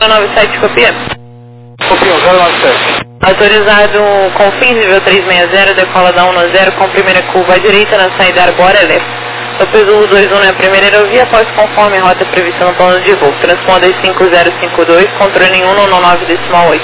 097, copia. Copia, 097. Autorizado com fins nível 360, decola da 10 com primeira curva à direita na saída Arbora Leste. Topezulo 21 é a primeira aerovia, após conforme rota prevista no plano de voo. Transponder 5052, controle 199,8.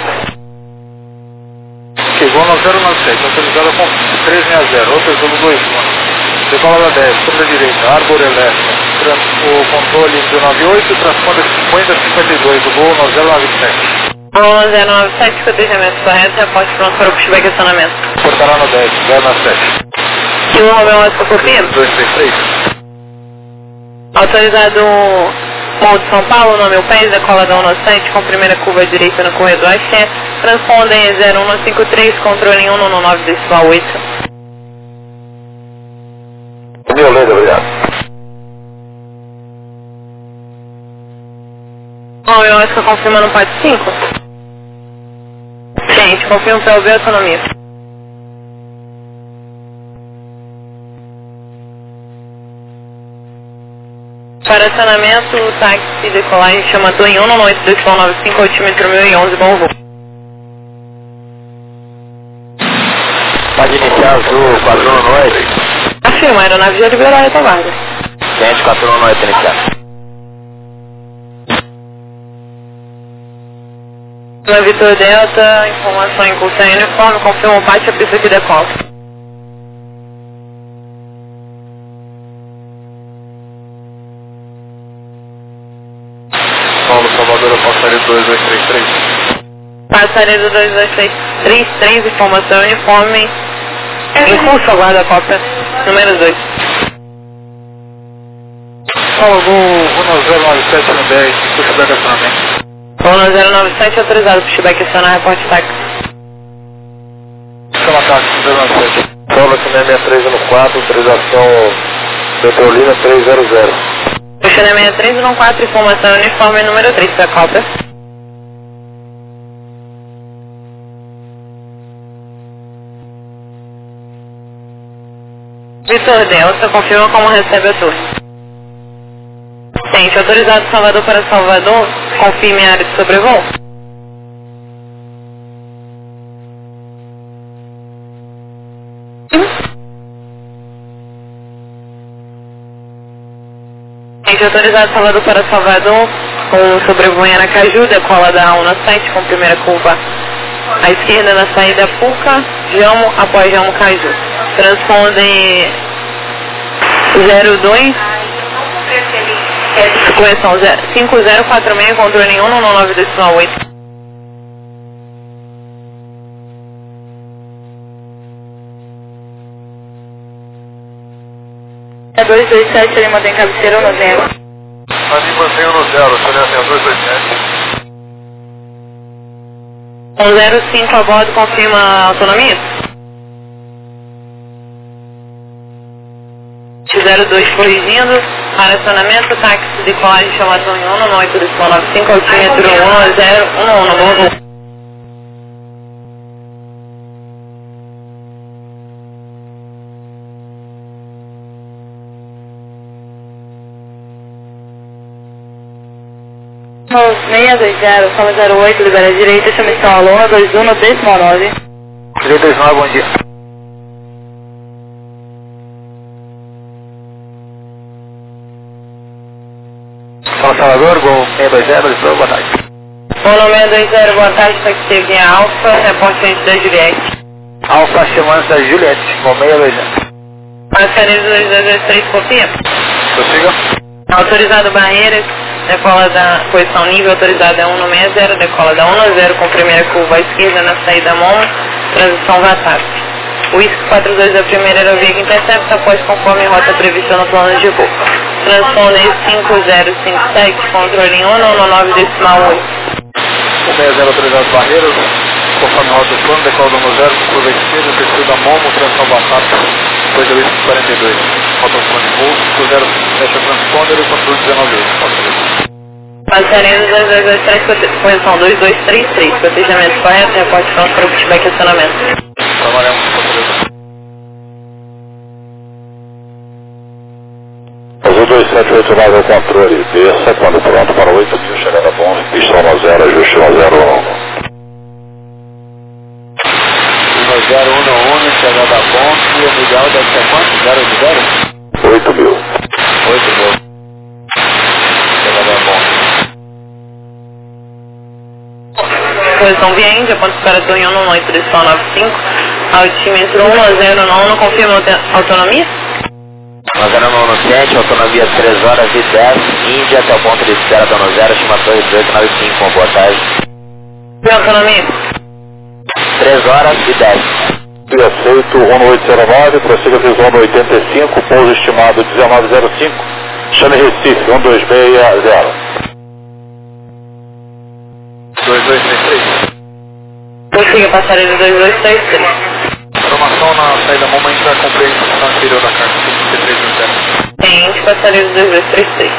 Ok, voo no 097, autorizado com 360, Topezulo 21. Decola da 10, sobre a direita, Arbora Leste. O controle do 98, transponder 5052, o voo no 097. Voo 097, cotejamento correto, reporte pronto para o pushback e acionamento. Portará no 10, 097. E o Romeu Oscar copia. 233. Autorizado Morro de São Paulo, nome o pés, decola da 197, com primeira curva à direita no corredor Axé. Transponder 0153, controle 199,8. Meu lindo, obrigado. Romeu Oscar confirmando o PAT 5. Gente, confirma para ouvir a autonomia. Para acionamento, o táxi decolagem chama em 19295, altímetro 1011, bom voo. Pode iniciar azul, 419. Afirma, a aeronave já liberou a retaguarda. Gente, 419 para iniciar. Na Vitor Delta, informação em curso uniforme, confirma o PAT, a pista que decola. Paulo Salvador, passaria 2233. Passaredo 2233, informação uniforme, em curso, aguarda a cópia, número 2. Paulo, vou no 097 no 10, puxback acionamento. Voo no 097, autorizado, pushback acionar, reporte táxi. Chama táxi, 097. Paulo, aqui 663 no 4, autorização Petrolina 300. Puxando 6314, informação uniforme, número 3, para a cópia. Vitor Delta, confirma como recebe a torre. Gente, autorizado Salvador para Salvador, confirme a área de sobrevoo. Gente, autorizado Salvador para Salvador, com sobrevoo em Aracaju, decola da 197 com primeira curva à esquerda na saída Puca, Jamo, após Jamo Caju. Transponde 02, correção 5046, controle 199,8. É 227, ele mantém cabeceira no 0. Ali mantenho no 0, seria 227. 105 a bordo, confirma a autonomia? 02 corrigindo, para acionamento, táxi de colagem chamado em 198,95, altímetro 1011, bom voo. Voo 620, soma 08, libera a direita, chama a Lona, 21 no 319. 329, bom dia. São Salvador, Gol 620, boa tarde. Voo 620, boa tarde, táxi aqui a Alfa, reporte antes da Juliette. Alfa chamando da Juliette, Gol 620. Passaredo 2223, copia. Prossiga. Autorizado Barreiras, decola da posição nível, autorizado é 160, decola da 10 com primeira curva à esquerda na saída Momo, transição Vatap. Whisky 42 é a primeira aerovia que intercepta após conforme rota prevista no plano de voo. Transponder 5057, controle 199,8. 160 autorizado Barreiras, conforme rota do plano, decola do 10 com curva à esquerda, terceiro da Momo, transição Vatap, depois do Whisky 42. Rota do plano de voo, 50 transponder e controle 198. Passaredo 2223, posição 2233, protejamento correto, reporte pronto para o pushback e acionamento. Trabalhamos com o 12789 ao controle, desça quando pronto para 8.000, chegada a bom, pistão no 0, ajuste no 011. 1011, chegada a bom, e o Miguel deve ser quanto? 0 de 0? 8.000. 8.000. Chegada a bom. Posição Viende, Ponte Espera Tonho 118, direção 95, altímetro 110, confirma autonomia? 1097, autonomia 3 horas e 10, Índia até o ponto de espera da 0, estimação 1895, boa tarde. E autonomia? 3 horas e 10. E aceito 1809, prossiga visual no 85, pouso estimado 1905, chame Recife 1260. 2233. Prossiga passareiro 2233. Informação na saída momento da compreensão anterior da carta 53 Tente passareiro 2233.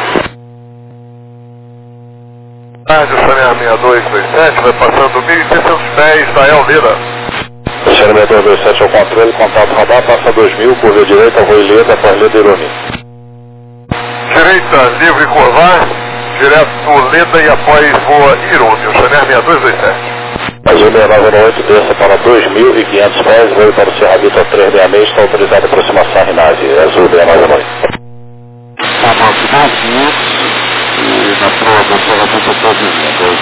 Rádio Saneamento 227, vai passando 1.600 pés da Elvira. Saneamento 227 ao controle, contato radar, passa 2.000, curva direita, Rui Leda, após Leda Ironi. Direita, livre curvar, direto Leda e após voa Irônio, Saneamento 227. Azul 6998, desça para 2.500 pés, veio para o Cerrabito a 366, está autorizada a aproximação Rinase, Azul 6998. Está máximo 500 e na prova do Cerrabito está dizendo,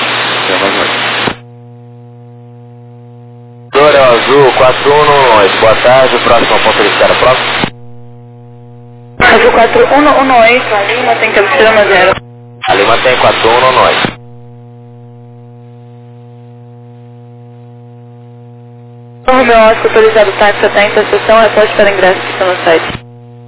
26998. Dora Azul 4118, boa tarde, próximo ponto de espera, próximo. Azul 4118, a Lima tem cabeceira na 0. A Lima tem 4118. O meu óculos autorizado táxi até a interseção, reporte para ingresso que está no site.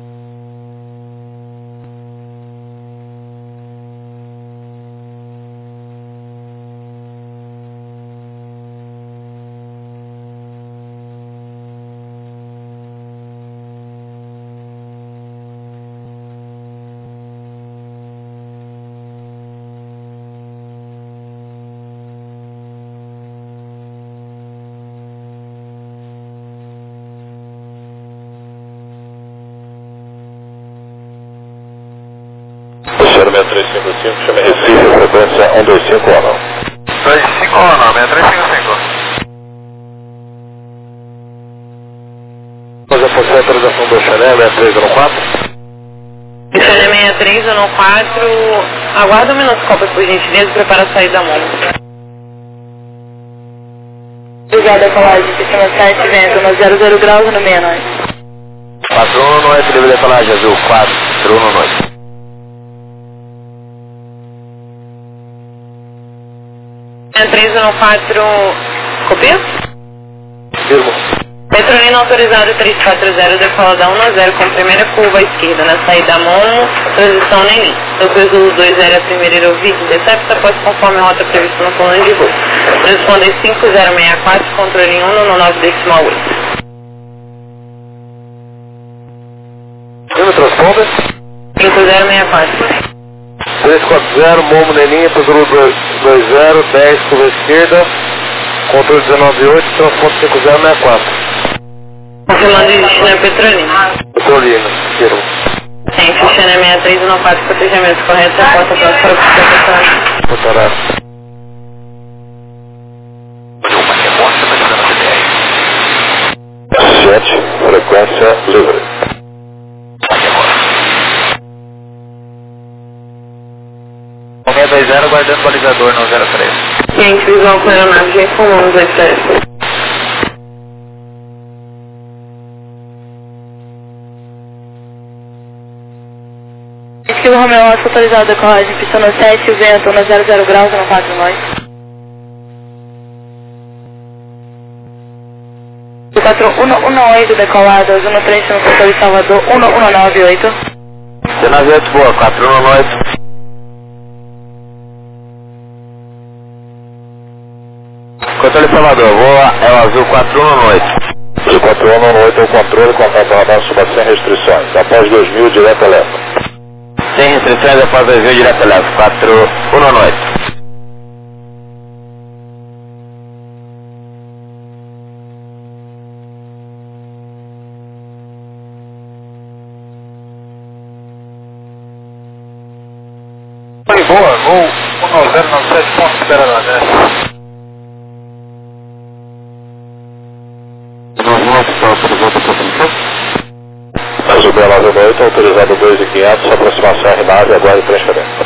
Saneamento 355, chame Recife, frequência 125 ou não. 35 ou não, 6355. Fazer a posição de autorização do Chané, 6314. Chané 6314, aguarda um minuto, copa por gentileza, prepara a saída da mão. Obrigada, colagem, sistema 7, vento, no 00 graus no 69. 4118, livre decolagem Azul, 4118. 314, copia? Firmo. Petronina autorizado 340, decola da 10 com primeira curva à esquerda, na saída Momo, transição Nenim. Depois do 20 a primeira aerovide, decepta após conforme a rota prevista no plano de voo. Transponder 5064, controle 1 no 9 decimal 8. Firme, transponder. 5064. 340, Momo Neninha, Pedro 20, 10, curva esquerda, controle 198, transporte 5064. Confirmando o destino é Petronina. Petrolina, firmo. Tem, Xana 6314, protegimentos corretos, a porta para o proteção. Motorado. Uma remota na estrada de 7, frequência livre. Romeo 20, guardando balizador no 03. Gente, visual com aeronave, já informamos a diferença. Estilo Romeo Oscar autorizado a decolagem, pista no 7, o vento no 00 graus, no 4 nós. 4118 decolado, Azul no 3, no setor de Salvador, 1198. 198, boa, 4118. Controle Salvador, voa é o Azul 4118. De 4198 é o controle, contato radar suba sem restrições. Após 2000, direto elétrico. Sem restrições após 2000, direto elétrico, 4118. Oi, boa, voo 1097, ponto espera na 10. Azul B98, autorizado 2.500, aproximação R9, aguarde transferência.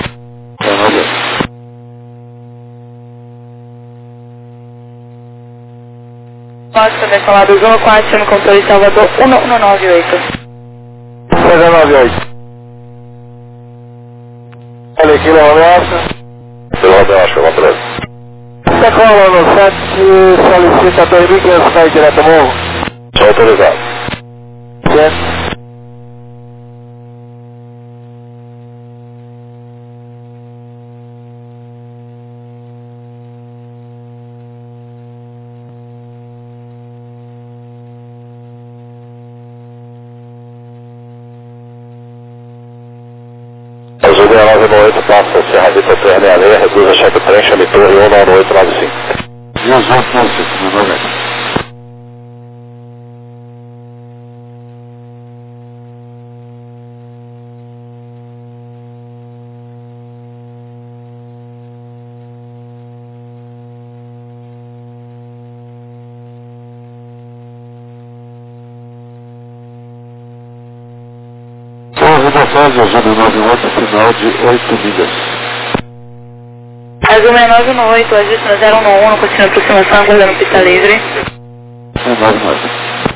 Oscar, decolado 14, chama controle de Salvador 1198. 398. Olha aqui, Léo Ameaça. Pelo Ameaça, controle. Decola no 7, solicita 2.500 sair direto ao morro. Só autorizado. Certo. Azul B98 passa Serra Vita 366, reduz a cheque trem, chame torre 19895. E os outros não sei, não vai. Torre da Fase, Azul B98, final de 8 milhas. Azul 698, ajuste no 011, continua a aproximação, aguardando pista livre. 699.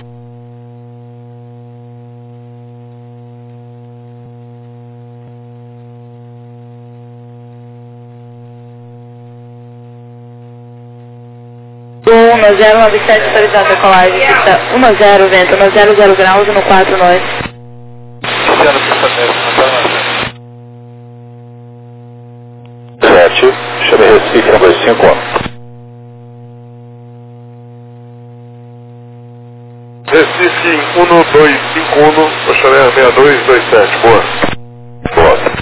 Voo 1097, autorizado decolagem, pista 10, vento 100 graus, no 4 nós. Luciano Pistaneiro, não está na 7, chame Recife, 251. Recife 1251, Oxalé 6227, boa. Boa.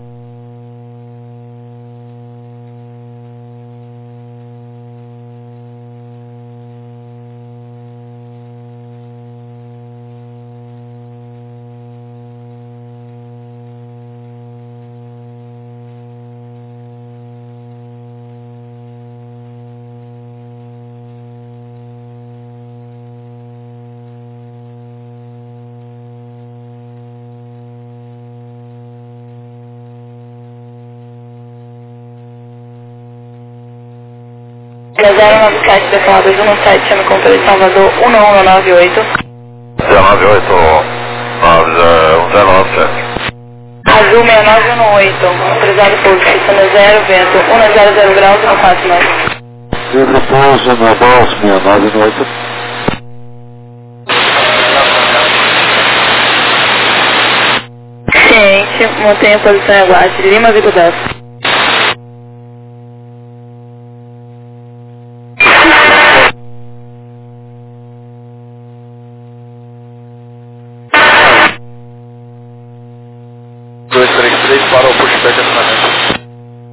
É 097, decolado 217, chama controle de Salvador 1198. 098, 109, Azul 6918, autorizado pouso, pista 0, vento 100 graus, no 4 nós. livre pouso na Bals 698. Ciente, mantenha a posição e aguarde. Lima, Vigo 10. Para o pushback acionamento.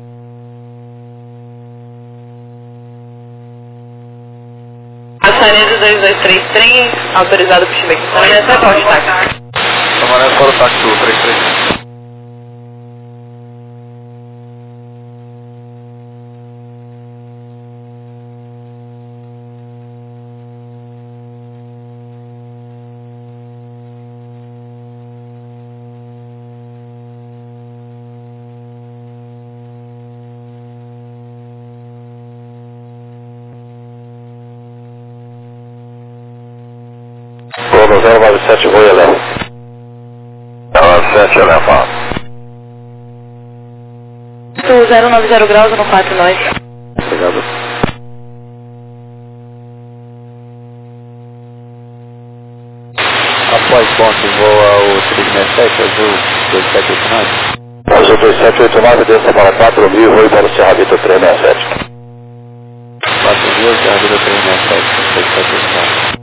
Passaredo 2233, autorizado pushback acionamento, é qual destaque? Amarelo para o táxi do 33. Todo 097, voo elevado. 097, elevado. 090 graus, no 4 nós. Obrigado. Após ponto, voa o 367, azul 2789. Azul 2789, desça para 4.000 e voo para o Serra Vita 367. 4.000, Serra Vita 367, 2789.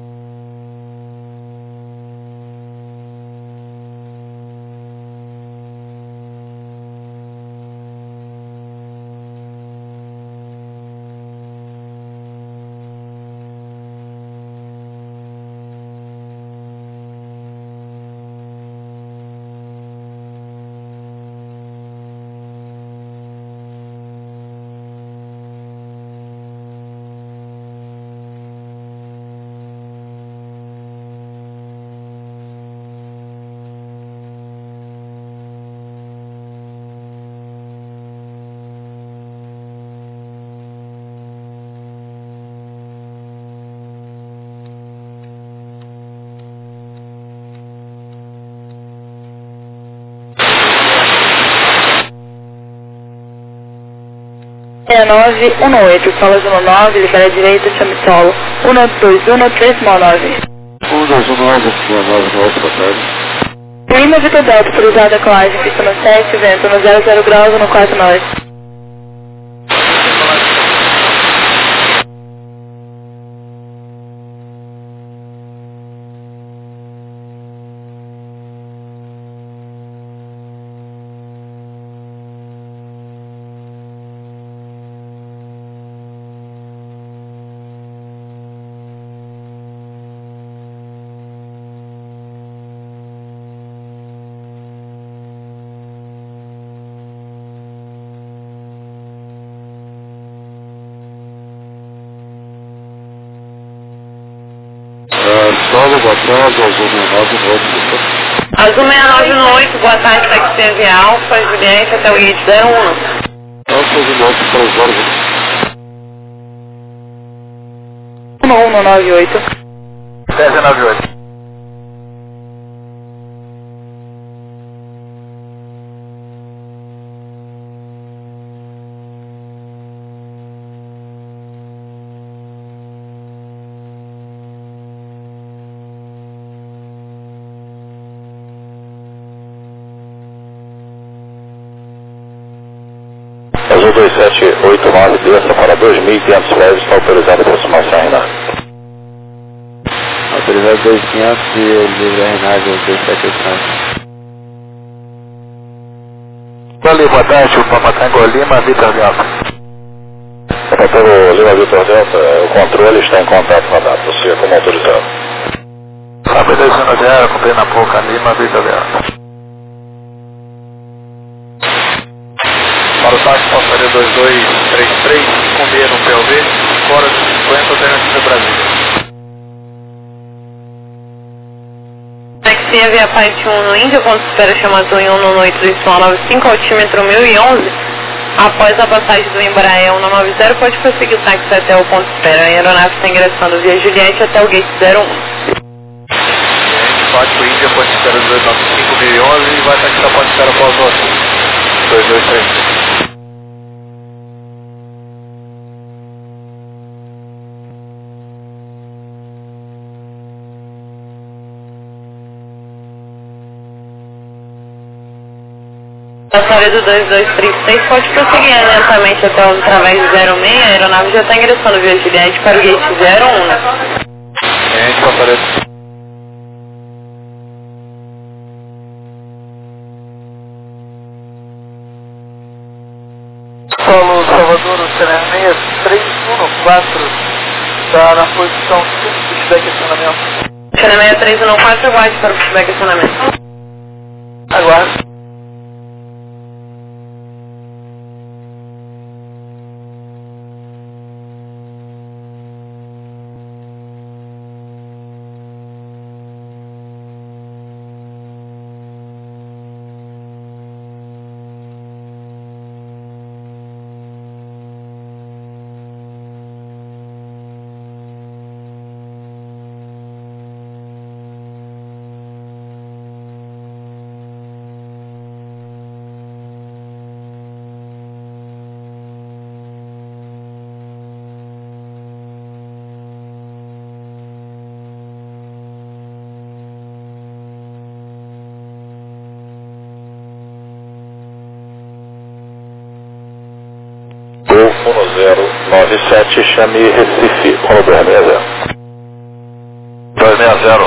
6918, Solas 19, libera a direita, chame solo. 121, 319. 119, 9, boa tarde. Lima Vitor Delta, cruzada Colagem, pista no 7, vento no 00 graus, no 49. Solo, boa tarde, Azul 69, no 8. Azul 69 no 8, boa tarde, Taxi TV Alfa, Juliette, até o gate 01. Alfa 19, 3 horas. 1198. 1098. Azul 2789, desça para 2.500 pés, está autorizado a aproximação Renato. Autorizado 2.500 e livre a Renato 2789. Valeu, boa tarde, o Papatango Lima, Vitor Delta. Papatango Lima, Vitor Delta, o controle está em contato com a data, você como autorizado. Fábio 210, cumprir na Pouca Lima, Vitor Delta. Para o táxi, passaria 2233, com meia no PLV, fora de 50, alternativa Brasília. Taxi via parte 1 no Índia, ponto de espera chamado em 198, YY 95, altímetro 1011. Após a passagem do Embraer 190, pode prosseguir o táxi até o ponto de espera. A aeronave está ingressando via Juliette até o gate 01. Parte do Índia, ponto de espera 295, 1011 e vai taxar ponto de espera após o 2233. Passaria do 2236 pode prosseguir lentamente até o através do 06, a aeronave já está ingressando via Juliette para o gate 01, né? Passaria. Solo Salvador, o Serenê 314, está na posição 5 do feedback acionamento. Serenê 314, aguarde para o feedback acionamento. Aguarde. Golf 1097, chame Recife, 1260. 260,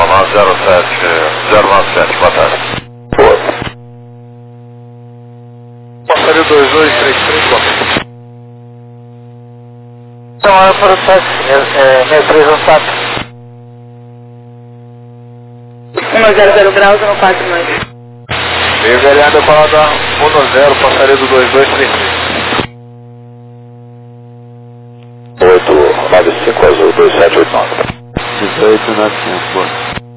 097, boa tarde. Boa. Passaria 2233, boa tarde. Então, é para o táxi, 6314. 100 graus no 49. Meio variada falada 10, passaria do 2233. 895 Azul 2789. 1895, boa.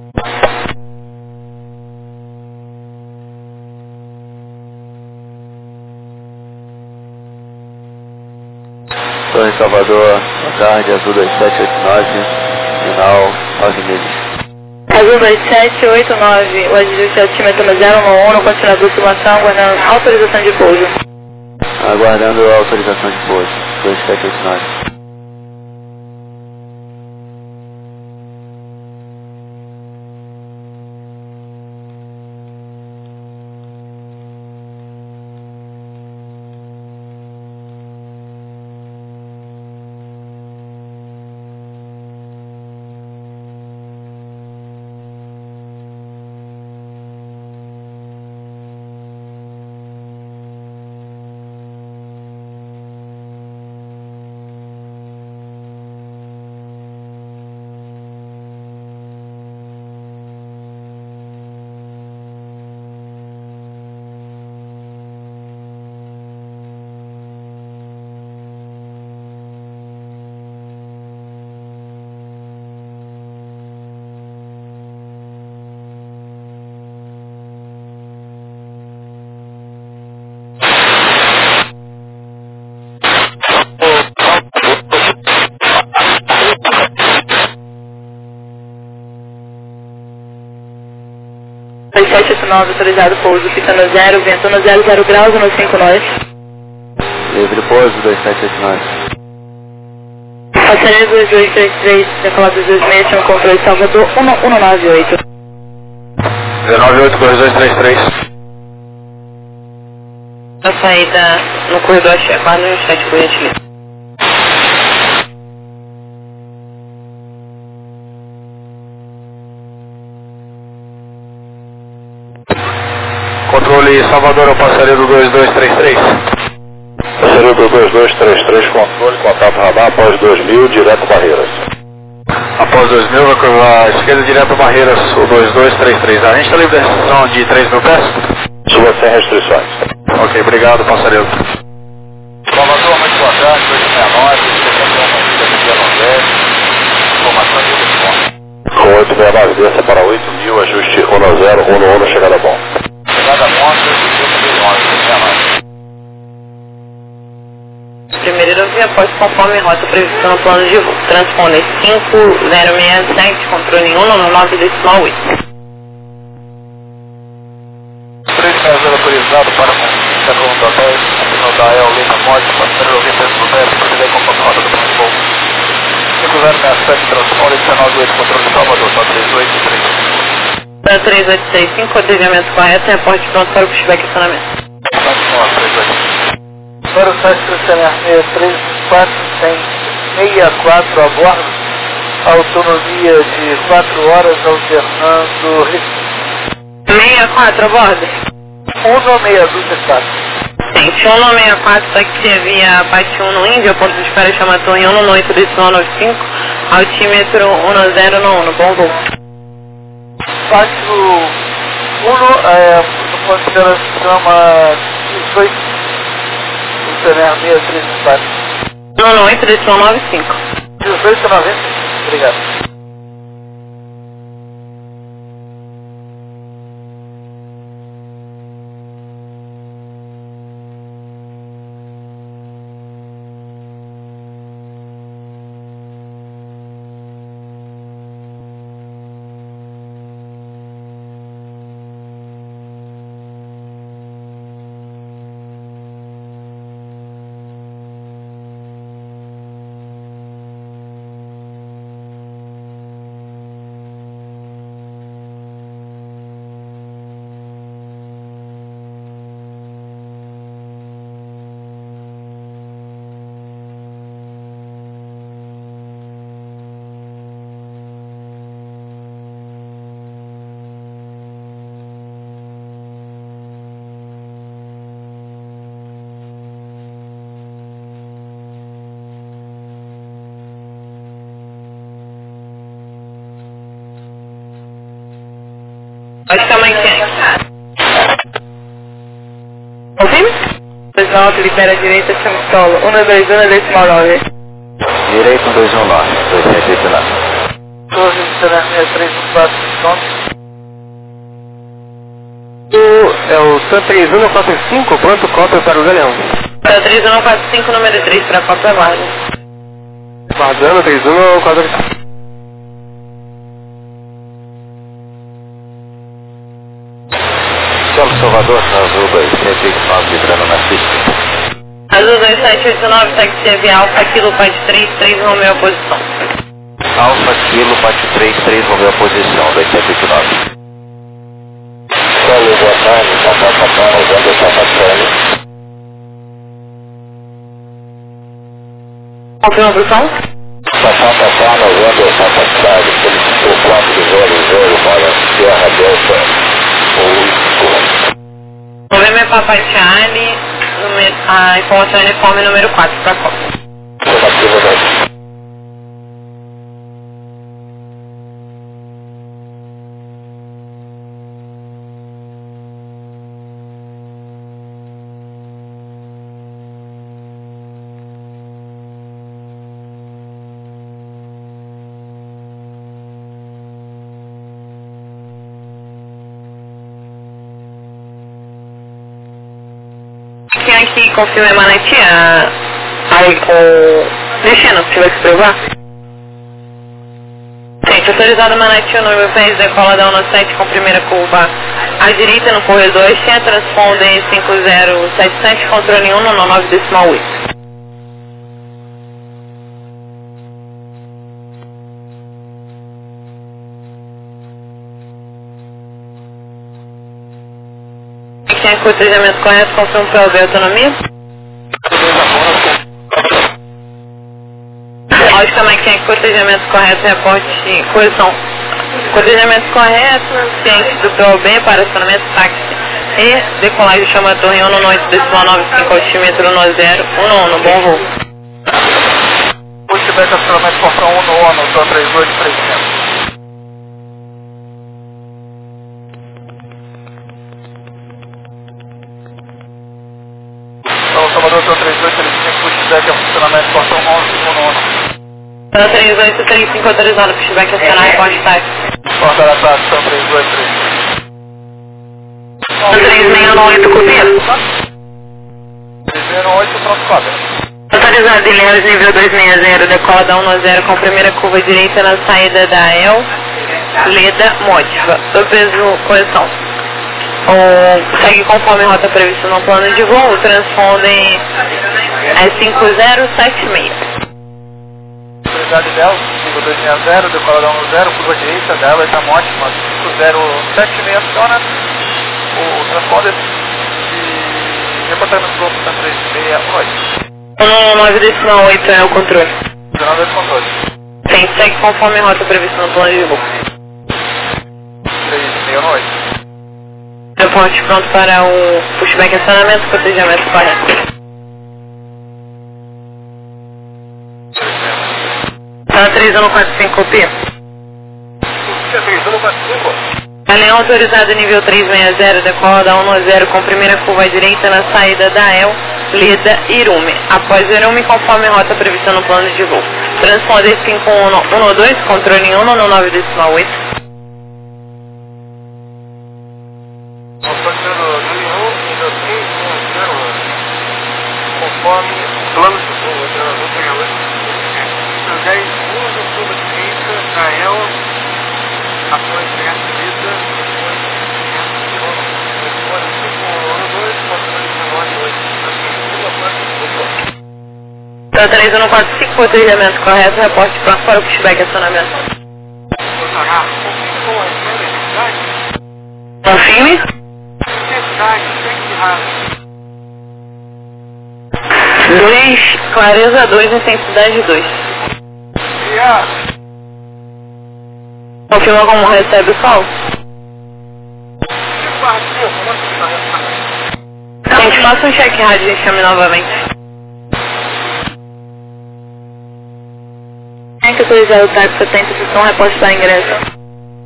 Estou em Salvador, boa tarde, Azul 2789, final 9 milhas. Azul 2789, o ajuste altímetro 011, continua a aproximação, aguardando autorização de pouso. Aguardando a autorização de pouso. 2789. Autorizado pouso, fica no 0, vento no 00 graus, no 5 nós. Livre pouso, 2789. Passageiro 2233, decolado 226, controle Salvador, 1198. 198, 2233. A saída no corredor aguardo no chat por gentileza. Controle Salvador, ao passageiro 2233. Passageiro 2233, controle, contato radar após 2000, direto Barreiras. Após 2000, vai curvar à esquerda, direto Barreiras, o 2233. A gente está livre da restrição de 3 mil pés? Suba sem restrições. Ok, obrigado, passageiro. Salvador, muito boa tarde, 269, informação de resposta. 869, desça para 8.000, ajuste 10, 10, chegada bom. Primeiro aerovia após conforme rota prevista no plano de voo. Transponder 5067, controle 199,8. 3 autorizado para comunicar com o hotel, no da El Lima Morte, passageiro ouvir dentro do médico, proceder com a rota do plano de voo. 5067, transponder 198, controle de Salvador, só 3833. 3865, codejamento correto, reporte pronto para o pushback e acionamento. Para o site Cristianer 634, tem 64 a bordo, autonomia de 4 horas, alternando ritmo. 64 a bordo? 16264. Sim, 164 taxi via parte 1 no Índia, ponto de espera chama Torre 198 DY95, altímetro 1091, bom voo. Parte 1, no consideração 18. Cristianer 634. 198 DY95. 1890. Obrigado. Pode ficar mais quente. Ouvindo? 29, libera a direita, chama solo. 121, decimal 9. Direito 119, 2789. Torre Cristianer 634, É o Sun 3145, pronto, cópia para o Galeão. Para 3145, número 3, para cópia guarda. Guardando 3145. Salvador, Salvador, 129, livrando na pista. Azul 2789, táxi AV Alfa Kilo Pat 33, Romeu posição. Alfa Kilo Pat 33, Romeu posição, 2789. Solo, boa tarde, Papá, usando essa Patane. Confirma a posição? Papá, usando essa Patane, solicitou 400 para Sierra Delta, ou Novembro é Papai Charlie, a informação é uniforme número 4 para Copa. Afirmativa 10. Quem aqui confirma é Manati, aí com destino, se tiver que provar. Gente, autorizado Manati, o número 10, decola da 17 com primeira curva à direita no corredor Xé, transponder 5077, controle 1 no 9,8. Quem é com o treinamento correto, confirma para o autonomia? Logicamente, quem é com o cotejamento correto, reporte correção. Cotejamento correto, ciente do POB para acionamento táxi e decolagem chama a torre 198,95 altímetro 1011, bom voo. Pushback acionamento portão 1 no ONU, 38300. Salvador 38335, pushback acionamento portão 11 no ONU. 3835 autorizado, pushback acionar e pode táxi. Porta da taxa, 3235. 3618, copia. 308, pronto, cópia. Autorizado Ilhéus, nível 260, decola da 190 com primeira curva direita na saída da El, Leda, Mótiva. Do peso, correção. Segue conforme a rota prevista no plano de voo, o transpondem é 5076. Autorizado Del, nível 260, decola da 10, curva direita dela, está ótima, 5076, aciona o transponder e reportamento do grupo está 368. 9,8 é o controle. 19 é o controle. Sim, segue conforme a rota prevista no plano de voo. 368. Reporte pronto para o pushback acionamento, cotejamento correto. Tá 3145, copia. 3145? Galeão autorizado nível 360, decola da 190 com primeira curva à direita na saída da El, Leda, Irume. Após Irume, conforme a rota prevista no plano de voo. Transponder 5112, controle 1 no 9,8. Conforme plano de voo, eu vou pegar hoje. Eu já uso curva direita da El, após essa vida, depois 5112, controle 198. Tá 3145, cotejamento correto, reporte pronto para o pushback acionamento. Confirme. 2, clareza 2, intensidade 2. Confirma como recebe o sol? Gente, faça um check rádio e chame novamente. É que autorizar o TAC 70, se são repostos para ingresso.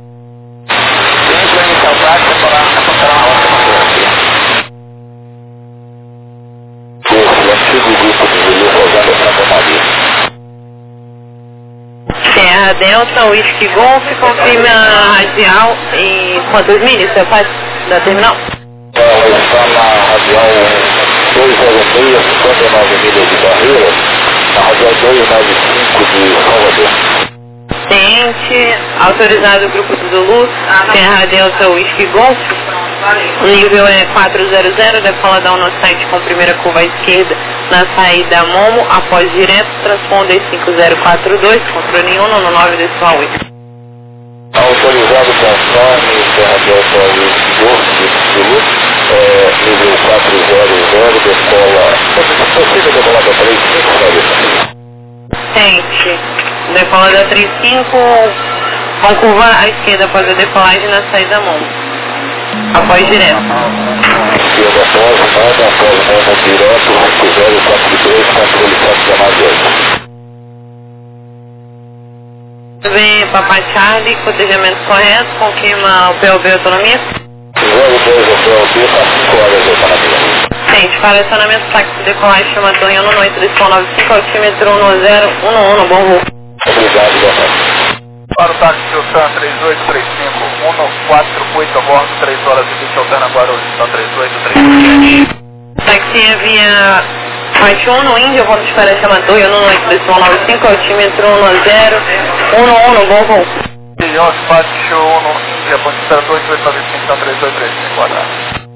Sierra Delta, Whisky Golf, confirma a radial e quantos milhas você faz da terminal? Está na radial 206, 59 milhas de barreira, na radial 295 de Salvador. Ciente, autorizado o grupo do Zulu, Sierra Delta, Whisky Golf, o nível é 400, decola da 17 com primeira curva à esquerda na saída Momo, após direto, transponder 5042, controle 1 no 9,8. Autorizado conforme Serra Delta Whisky Zulu, nível 400, decola, possível decolar da 35, Tente, decola da 35, com curva à esquerda após a decolagem na saída Momo, após direto. Esquerda após Momo direto, 5042, controle 418. Vem Papai Charlie, cotejamento correto, confirma o PLB autonomia. 02 o PLB, está 5 horas de autonomia. Gente, para acionamento táxi decolagem chama Torre 19895, altímetro 1011, bom voo. Obrigado, Dona. Para o táxi Sultan 3835, 148 a bordo, 3 horas e 20, alterna Guarulhos, Sultan 3837. Táxi via Faixa 1 no Índia, volta de espera chama Torre 19895, altímetro 1011, bom voo. Milhão, Faixa 1 no Índia, ponte de espera 2895, Sultan 3835, quadrado.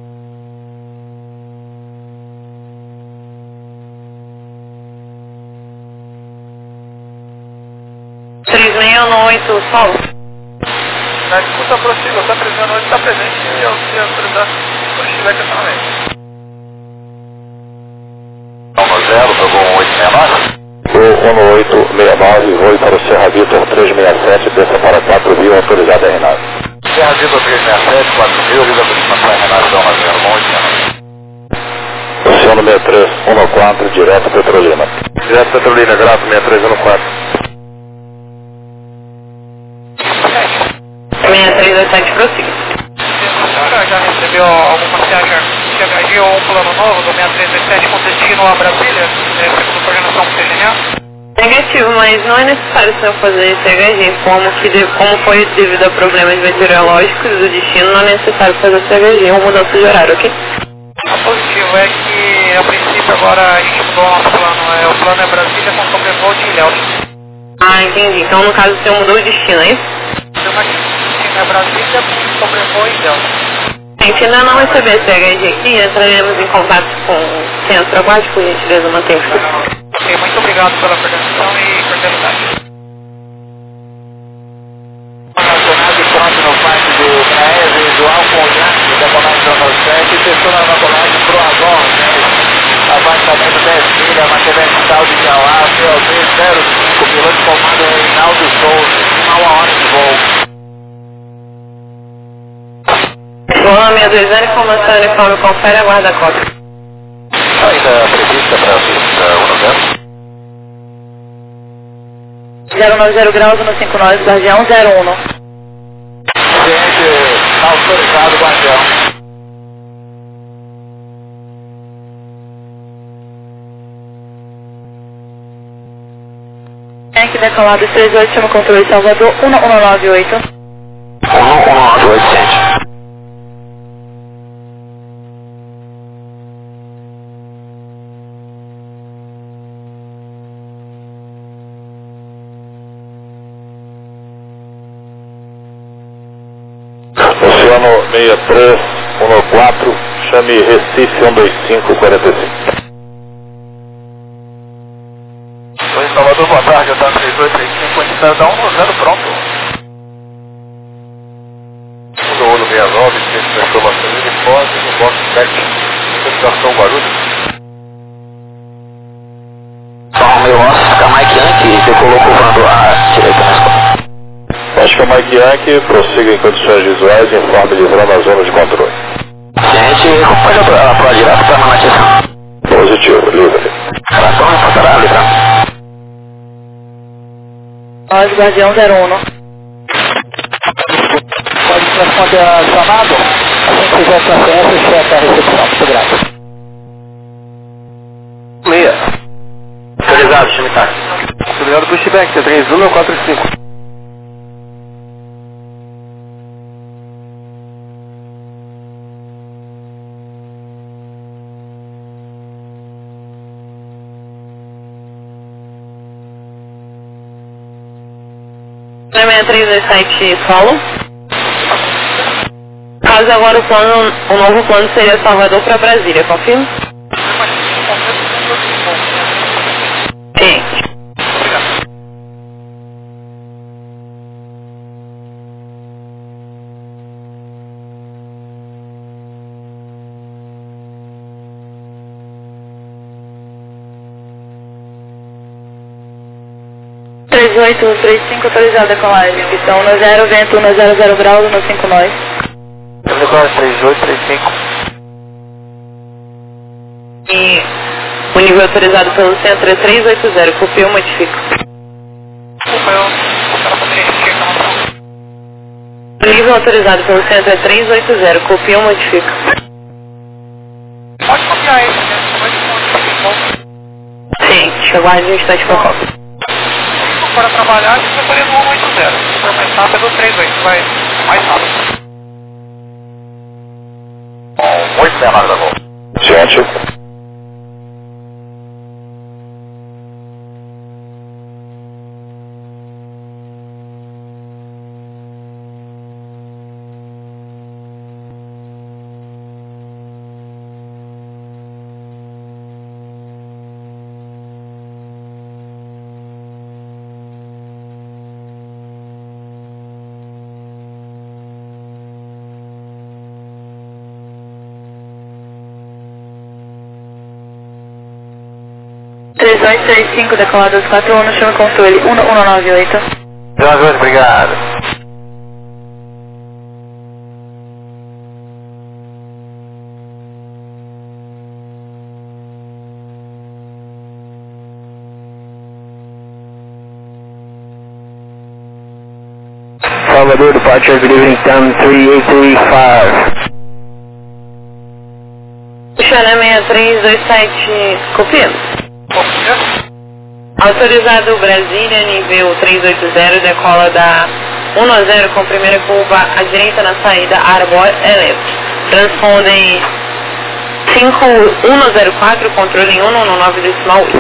3618, solo. Na disputa prossiga, está presente, está presente e eu se autorizar quando estiver aqui também. 0, pegou 1869, voo para o Serra Vitor 367, desça para 4.000, autorizado a Renato. Serra Vitor 367, 4.000, liga para descansar Renato, dá uma 0, bom 89. Oceano 6314, direto Petrolina. Direto Petrolina, grato 6314. 6327, prossiga. A senhora já recebeu alguma CHG ou um plano novo do 6327 com destino a Brasília, segundo a coordenação CGNA? Negativo, mas não é necessário o senhor fazer CHG, como foi devido a problemas meteorológicos do destino, não é necessário fazer CHG, uma mudança de horário, ok? O positivo é que, a princípio, agora a gente mudou o nosso plano, o plano é Brasília com sobrevoo de Ilhéus. Ah, entendi, então no caso o senhor mudou o destino, é isso? É Brasília com sobrevoo em Ilhéus. Gente, ainda não receber CHG aqui, entraremos em contato com o centro aquático, por gentileza, mantenha isso. Ok, muito obrigado pela coordenação e cordialidade. Nacional pronto no parque do Praia, visual com o Yankee, decolagem do Norte, e testou na decolagem pro Agor, abaixamento 10 milhas, material digital de Jauá, PLB 05, piloto comando Reinaldo Souza, 1 hora de voo. Boa, 620, informação uniforme, confere, aguarda a cópia. Saída prevista para a pista 090 graus, 159, Guardião 01. Cliente autorizado, Guardião. Tanque decolado 38, chama controle Salvador 1198. 1198, gente. Oceano 6314, chame Recife 12545. Oi, Salvador, boa tarde, eu estou 3835, a gente está 1-0 pronto. O olho 69, ciência da informação de pós, no box 7, comunicação Guarulhos. Só meu nosso, fica Mike Yankee, decolou curvando a direita na escola. Acho que é o Mike Yankee, prossiga em condições visuais e informe livrando a zona de controle. Gente, acompanha para direto para manutenção. Positivo, livre. Relação reportará, livrando. Nós, Guardião 01. Pode responder a chamada? Assim que fizer transferência, checa a recepção. Muito grato. Meia. Autorizado, time táxi. Obrigado por Chibek, 3145. Na 6317 solo. Caso agora o novo plano seria Salvador para Brasília, confirma? 3835, autorizado a decolagem. Pistão 10, vento 100 graus, 15 nós. Decolagem 3835. E o nível autorizado pelo centro é 380, copia ou modifica? O nível autorizado pelo centro é 380, copia ou modifica? Pode copiar esse, né? Sim, chegou a instante por causa. Se for para trabalhar, a gente vai fazer no 180. Se for mais rápido, é do 38, vai mais rápido. Bom, 8 menores da volta. Gente. Três 35, decolado 41, chama controle 1198. 1198, obrigado. Salvador, departure, good evening, time 3835. Xana 6327, copia. Autorizado Brasília, nível 380, decola da 10 com primeira curva à direita na saída Arbor Elef. Transpondem 5104, controle 119 decimal 8.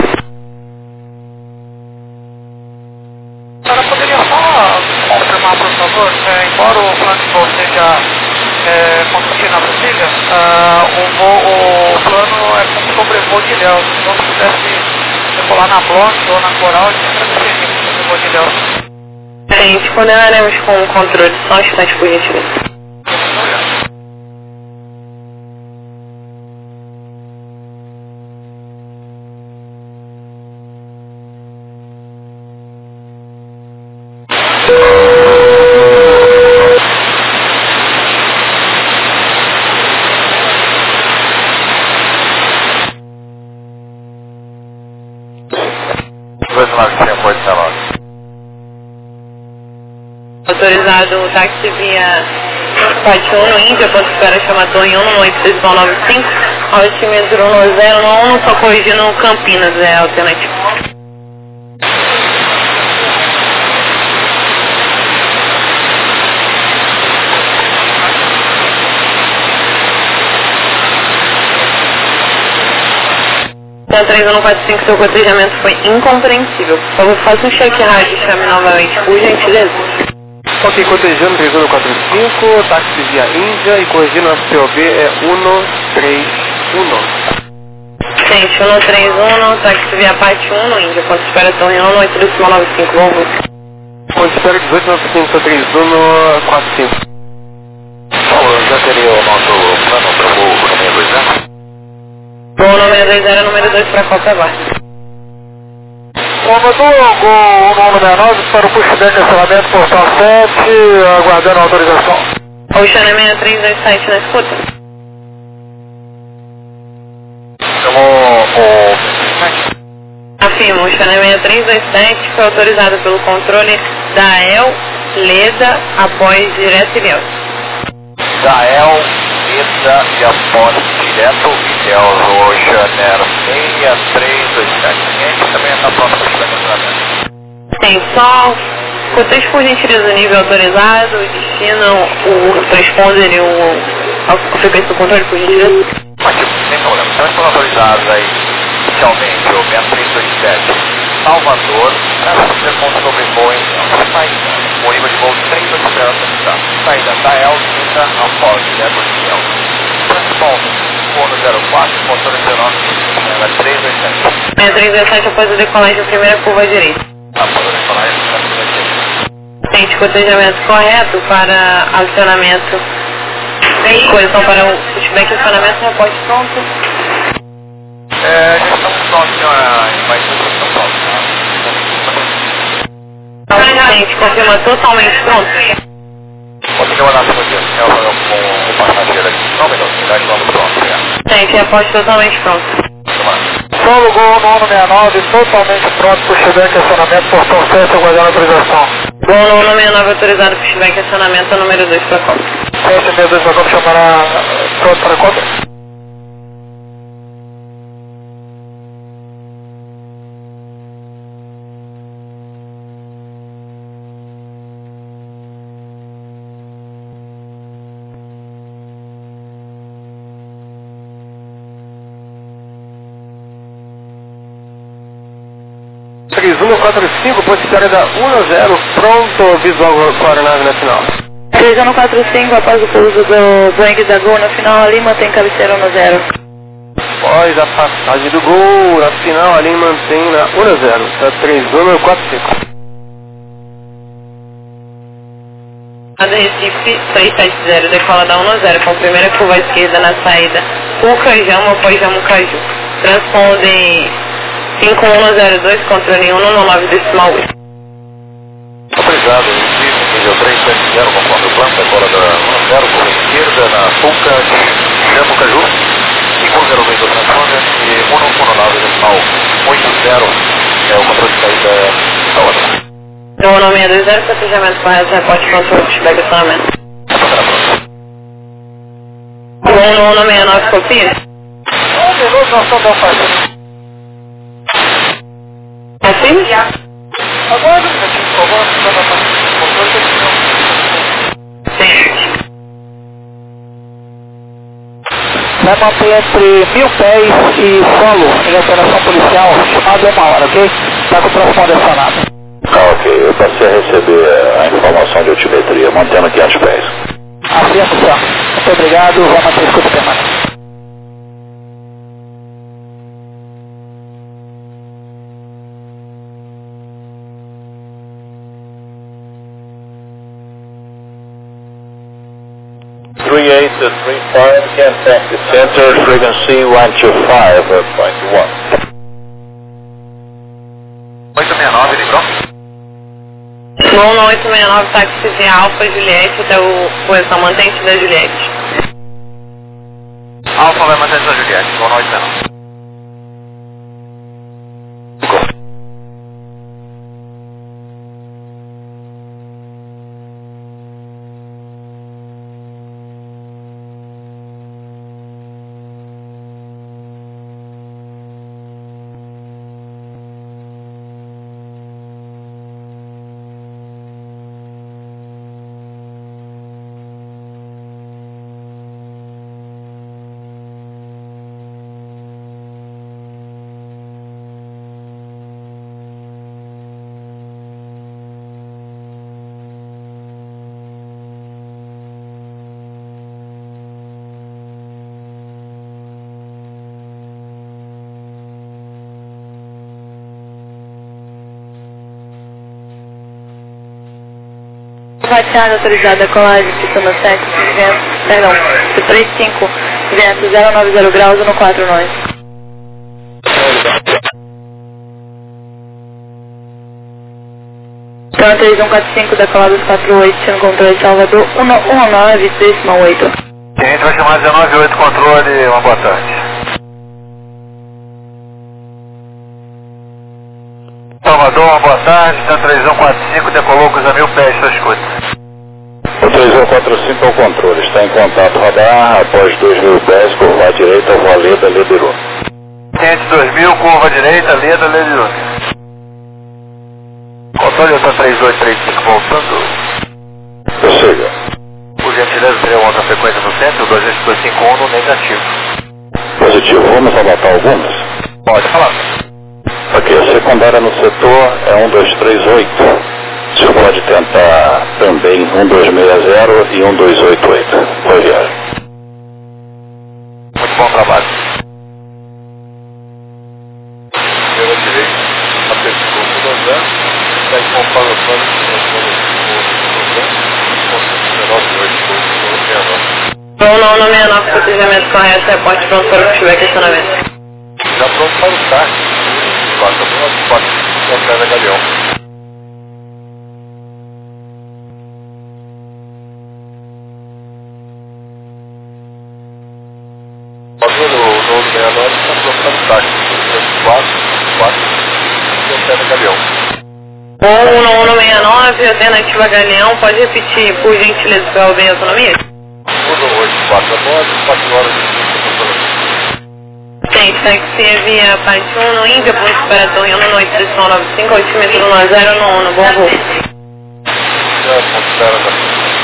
A senhora poderia só confirmar, por favor, embora o plano de voo seja construído na Brasília, o plano é com sobrevoo de Ilhéus. Então, se pudesse decolar na Block ou na Coral, a gente agradeceria com sobrevoo de Ilhéus. Gente, continuaremos com o controle, só um instante por gentileza. Autorizado o táxi via Pátio 1 Índia, ponto de espera chamador em 11895, altímetro 1091, só corrigindo Campinas, é a alternativa. Então 3145, seu cotejamento foi incompreensível. Por favor, faça um cheque rádio e chame novamente, por gentileza. Ok, cotejando 3145, táxi via Índia e corrigindo nosso POV é 131. Gente, 131, táxi via Pátio 1 no Índia, ponto de espera torre 18295, vamos ver. Ponto de espera 1895, 3145. Já seria o nosso plano para o voo número 2, né? Voo número 20, número 2 para qualquer barra. Salvador, Gol 169 para o push de cancelamento portal 7, aguardando a autorização. Ocean 6327 na escuta. Chamou o... Afirmo, Ocean 6327 foi autorizado pelo controle da El Leda após direto Ilhéus. Dael, Leda e após direto Ilhéus, Ocean 6327. Cliente também está pronto para o cancelamento. Sim, só cotejo por gentileza o nível autorizado, o destino, o transponder e a frequência do controle por gentileza. Mas tipo, sem problema. Então estão autorizados aí, inicialmente, o 6327 Salvador, para fazer com sobrevoo em saída. O nível de voo 380, saída Dael, Leda, após direto Ilhéus. Transponder, forno 04, motor 19, 387. 6327 após a decolagem da primeira curva à direita. Após a decolagem da primeira direita. Gente, cotejamento correto para acionamento. Colisão para o feedback acionamento, reporte pronto. Já estamos prontos, senhora. Vai ser pronto. confirma totalmente pronto. Pode ter uma nota no dia. Eu vou fazer um passageiro aqui. Só um minuto, 10 km pronto. Tem, que aposto totalmente pronto. Solo Gol no 169, totalmente pronto para o check acionamento, portão 7, aguardando autorização. Gol no 169 autorizado para check acionamento, número 2 para Copa. 762 para Copa, chamará pronto para Copa. Posição da 10, pronto, visual para a aeronave nacional. 3145, após o pouso do Boeing da Gol na final, ali mantém cabeceira 10. Após a passagem do Gol na final, ali mantém na 10, está 3145. A Recife 370, decola da 10, com primeira curva à esquerda na saída, Ucajamo após Jamucaju. Transponde 5102, controle 199,8. Autorizado, nível 370, conforme o plano, decola da 10, curva esquerda na Puca, Jamucaju, 5102 do transponder e 119,80, é o controle de saída da hora. Então, 1620, planejamento para reporte de controle de feedback acionamento. Bom, no 169, copia. 1 minuto, nós estamos fazendo. Assim? Agora, por favor, Sim. Vai manter entre 1000 pés e solo em operação policial, chamado 1 hora, ok? Está com o transponder acionado. Ok, eu passei a receber a informação de altimetria, mantendo 500 pés. Afirmação. Muito obrigado, vamos manter a escuta permanente. Contact center frequency 125.1. 869, livrou? No 869, táxi de Alfa Juliette até o posição mantente da Juliette. Alfa vai manter da Juliette, vou no 869. Fatiada autorizada a colagem, pistona 7, perdão, 35, vento 090 graus no 49. Então 3145, decolado 48, no controle Salvador 119,8. A gente vai chamar 198 controle, uma boa tarde. Salvador, uma boa tarde, está 3145, decolou com os 1000 pés, sua escuta. O 3145 é o controle, está em contato radar, após 2000 pés, curva à direita, Leda, Lederu. 52000, curva à direita, Leda, Lederu. Controle, está 3835, voltando. Prossiga. Por gentileza, seria uma outra frequência no centro, 25251 no negativo. Positivo, vamos anotar algumas? Pode falar. Ok, a secundária no setor é 1238. O senhor pode tentar também 1260 e 1288. Boa viagem. Muito bom trabalho. Eu tirei a pessoa do André, está em comparação Bom, no 69, procedimento correto, reporte pronto para o feedback acionamento. Já pronto para o táxi. 4 Galeão. Bom, 1169, alternativa Galeão, pode repetir, por gentileza, para eu ver a autonomia? 184 da bordo, 4 horas de Tem, táxi via parte 1 no Índia, ponto de espera Torre 1 no 8395, altímetro 10 no 1, bom voo. ponto de espera da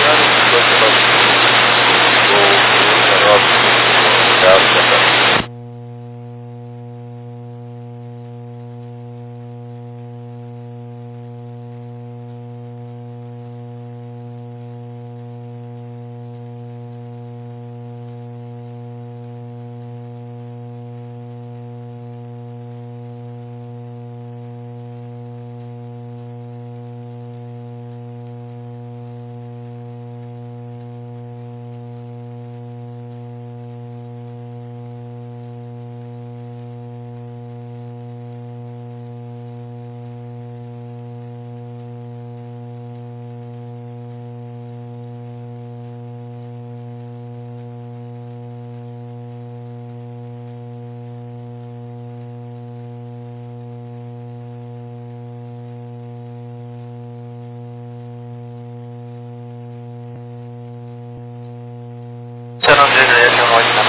Você não deveria ter um ótimo.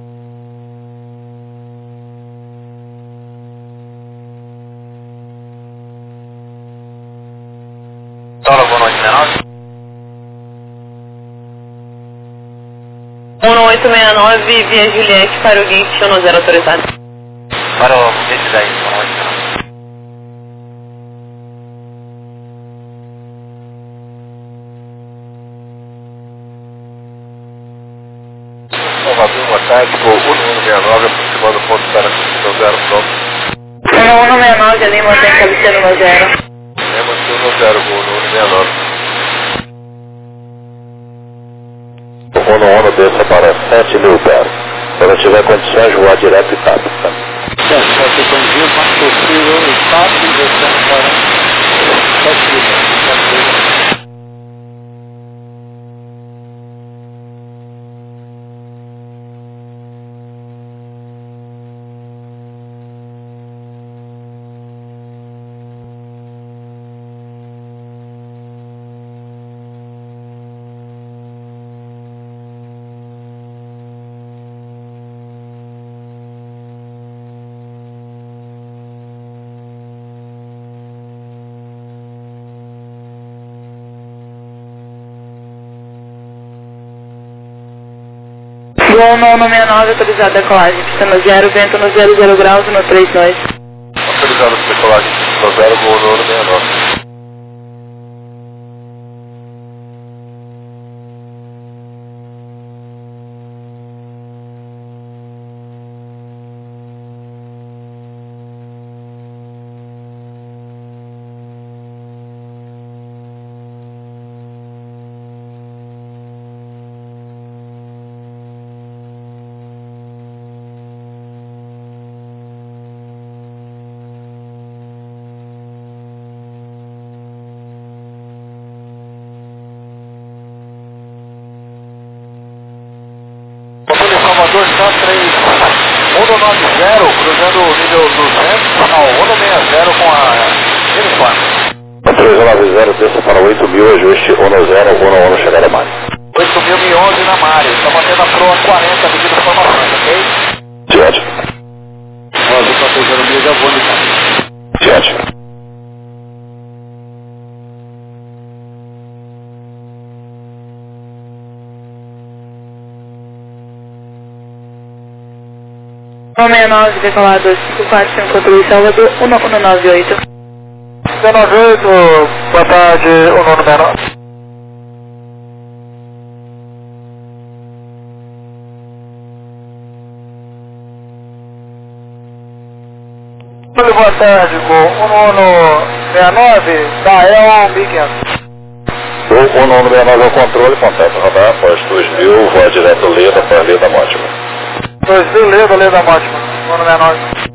Solo boa noite, 1869, via Juliette para o gate 10 autorizado. Para o gate 10, boa noite, 19. Salvador, boa tarde, com 1169, aproximando o ponto para 0 pronto. 1169, ali, mantém cabeceira no 0. Mantém no 0, com 1169. O 11 desça para 7 mil pés. Quando tiver condições, voar direto e TAP. Certo, pode ser conduzido o mais possível e TAP e descendo para 7 mil pés. Gol 969, autorizado a decolagem, pista no 0, vento no 00 graus no 32. Autorizado a decolagem, pista no 0, gol 969. Salvador está 190, cruzando o nível 200 ao 160 com a uniforme. 390 desça para 8.000, ajuste 10, chegada a Mari. 8.011 na Mari, está mantendo a proa 40, pedido de formação, ok? Jet. Ó, vou para 306, já vou ligar. Jet. Bom 69, decolado 545, controle Salvador, 1198. 198, boa tarde, o nono menor. Boa tarde, com o nono 69, da EL 1500. O 1169 ao controle, contato radar, após 2000, voa direto Leda, após Leda Mótima. 2000, Leda Mótima, nono 69.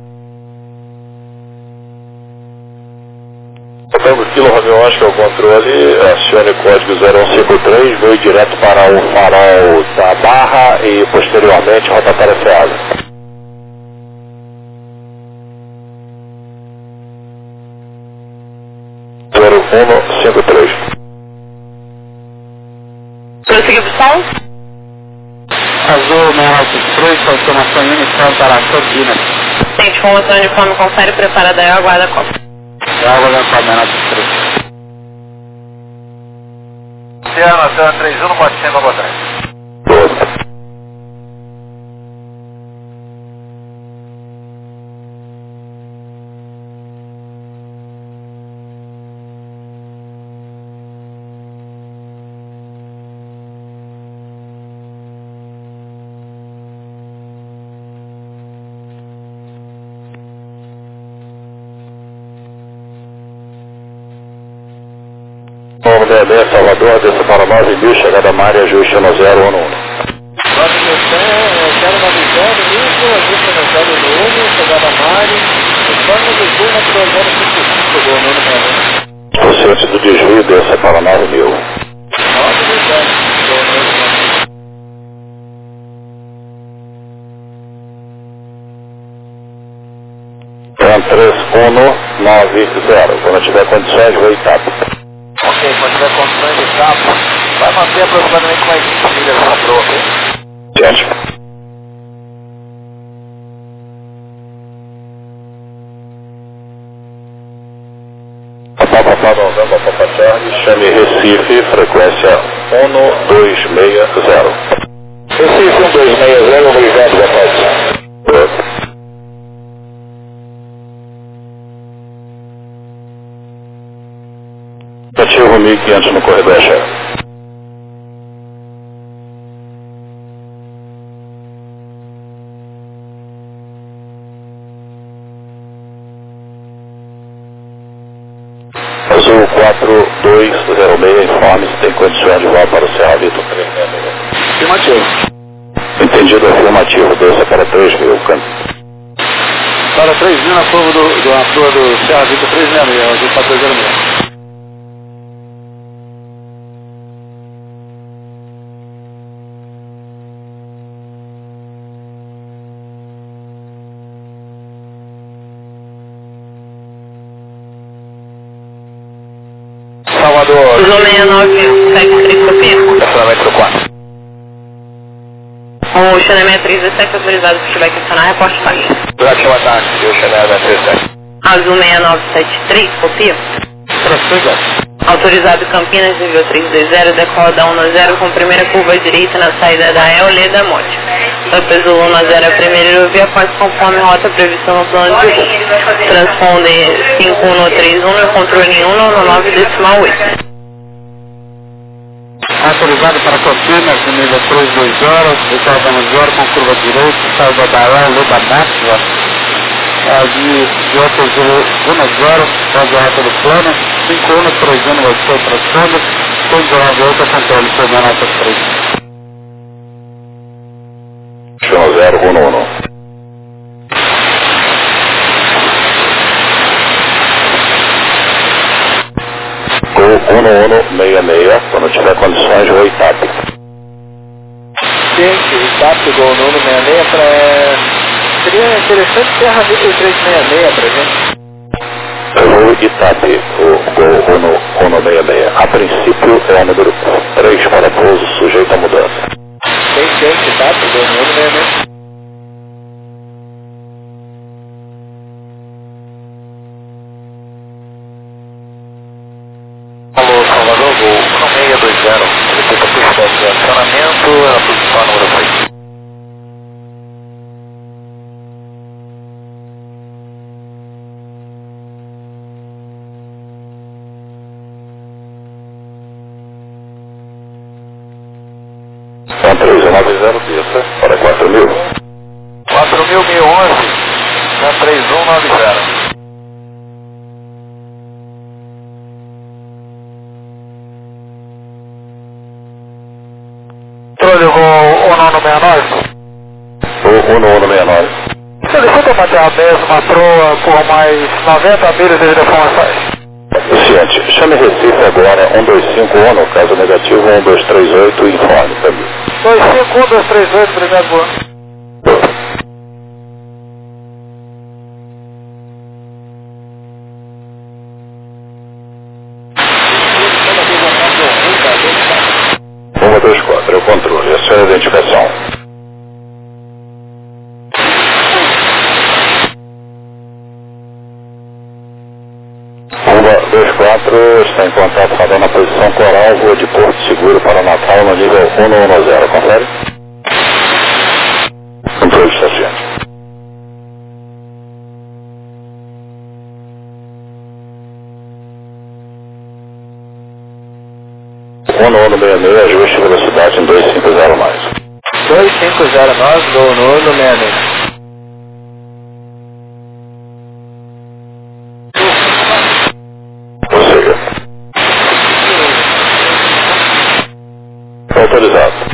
Portanto, Kilo Romeo Oscar ao controle, acione código 0153, voe direto para o farol da Barra e posteriormente rotatória Ceasa. 153. Prosseguir pro som? Azul 693, confirmação inicial para Campinas. Gente, formação uniforme, confere, preparada aí, aguarda a copa. Água da 693. Sierra 31, pode ser para botar. Nome da EB, Salvador, desça para 9.000, chegada a área, ajuste no 011. 9.100, 090, isso, ajuste no 011, chegada a área, informe do Sul, na 055, chegou o número 90. Estou ciente do desvio, desça para 9.000. 9.000, chegou o número 3-1-9-0. Quando tiver condições, vou etapa. Ok, quando tiver condições de etapa, vai manter aproximadamente mais 20 milhas na proa, ok? Gente. Papa November, Papa Charlie, chame Recife, frequência 1260. Recife 1260, obrigado, boa tarde. Ativo 1500 no corredor chefe. Azul 4206, informe se tem condições de voar para o Serra Vitor 366. Afirmativo. Entendido, afirmativo, desça para 3.000, Para 3.000 na prova do Serra Vitor 366, azul 4306. Salvador. Azul 693, copia. Estacionamento 4. O Chanel 637 autorizado para estiver questionar, reporte falha. Durante o ataque, o Chanel 637. Azul 6973, copia. Prossiga. Autorizado Campinas, nível 320, decola da 10 com primeira curva direita na saída da EOLE da Monte. Azul 10 a primeira via após conforme rota prevista no plano de voo. Transponder 5131 e controle 199,8. Autorizado para Campinas, nível 320, decola da 10 com curva direita, saída da EOLE da Monte. De Jota Zulu 10, pode rota do plano, 5131 vai ser para fundo, 198 controle, por nota 3. Chama 011. Gol 1166, quando tiver condições, vou etapa. Gente, etapa, gol número 66 para... Seria interessante Serra Vitor 366 pra gente. Eu vou Itape, o Gol 1166. A princípio é o número 3 para pouso, sujeito a mudança. Tem Itape, gol número 66. Alô, Salvador, Gol 1620. Ele fica por estado de acionamento, a posição número 3. São 390, desça para 4.000. 4.011, na 3190. Controle, Gol 1169. O 1169. Solicita manter a mesma proa por mais 90 milhas de informações. Ciente, chame Recife agora, 1251, no caso negativo, 1238, informe também. 251-238, obrigado, boa. identificação. 24, está em contato radar na posição Coral, rua de Porto Seguro para Natal, no nível 110, confere? Controle de estaciante. No 66, ajuste velocidade em 250 mais. 2509, no 66. Autorizado.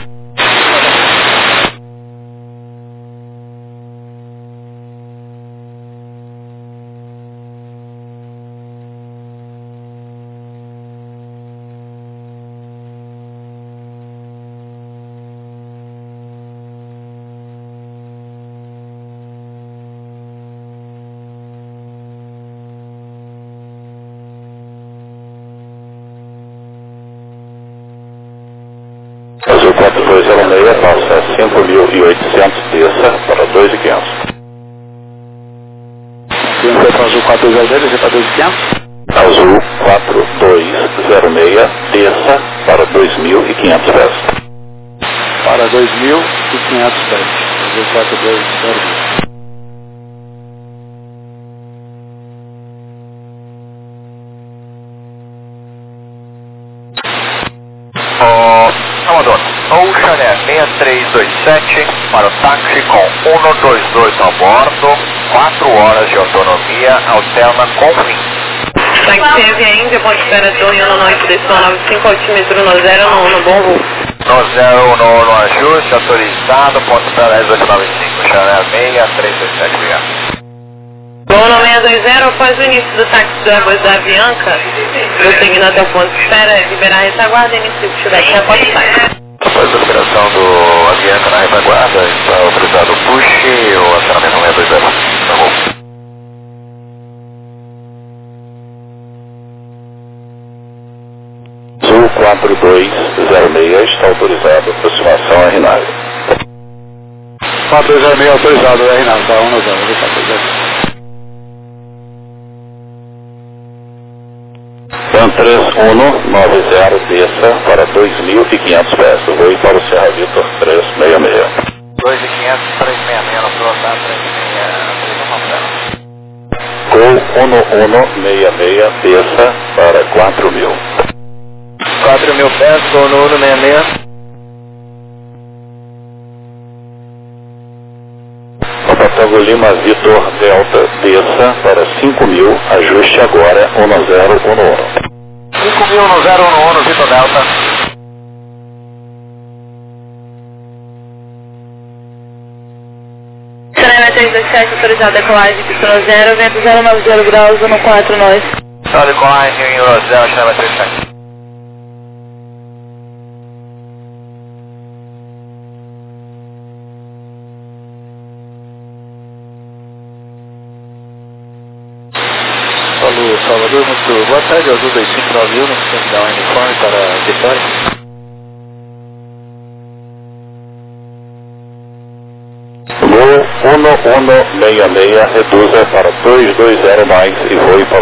Azul 4206 passa 5.800, desça para 2.500. Azul 4206, desça para 2.500. Azul 4206, desça para 2.500 pés. Para 2.500 pés. Azul 4206. Amador, Ocean é 6327 para o táxi com 128 a bordo, 4 horas de autonomia, alterna com fim. Táxi Via Índia, ponte espera Torre 1 direção 95 altímetro no 0 no bom voo. No 0 no ajuste, autorizado, ponte espera 1895, Chanel 6327, obrigado. Voo no 620, após o início do táxi do Airbus da Avianca, prosseguindo até o ponto de espera, liberar a retaguarda e início de atividade na porta de táxi. Após a operação do Avianca na retaguarda, está autorizado o push e o acionamento 620. Tá bom. Sul 4206 está autorizado, aproximação RNAV. 4206 autorizado, RNAV, tá 110, Pan 3190, desça para 2.500 pés. Eu vou ir para o Serra Vitor 366. 2.500, 366, na sua tá 366, Gol 1166, desça para 4.000. 4.000 pés, Gol no 166. Botafogo Lima Vitor Delta, desça para 5.000, ajuste agora 1011. 5.000 no 011, Vitor Delta. Canela 327, autorizado decolagem, pista 0, vento 090 graus, 14 nós. Só decolagem em 0, Canela 37. Alô, Salvador, muito boa tarde, Azul 2591, no centro da uniforme para Vitória. Gol 1166, reduza para 220 mais e voe para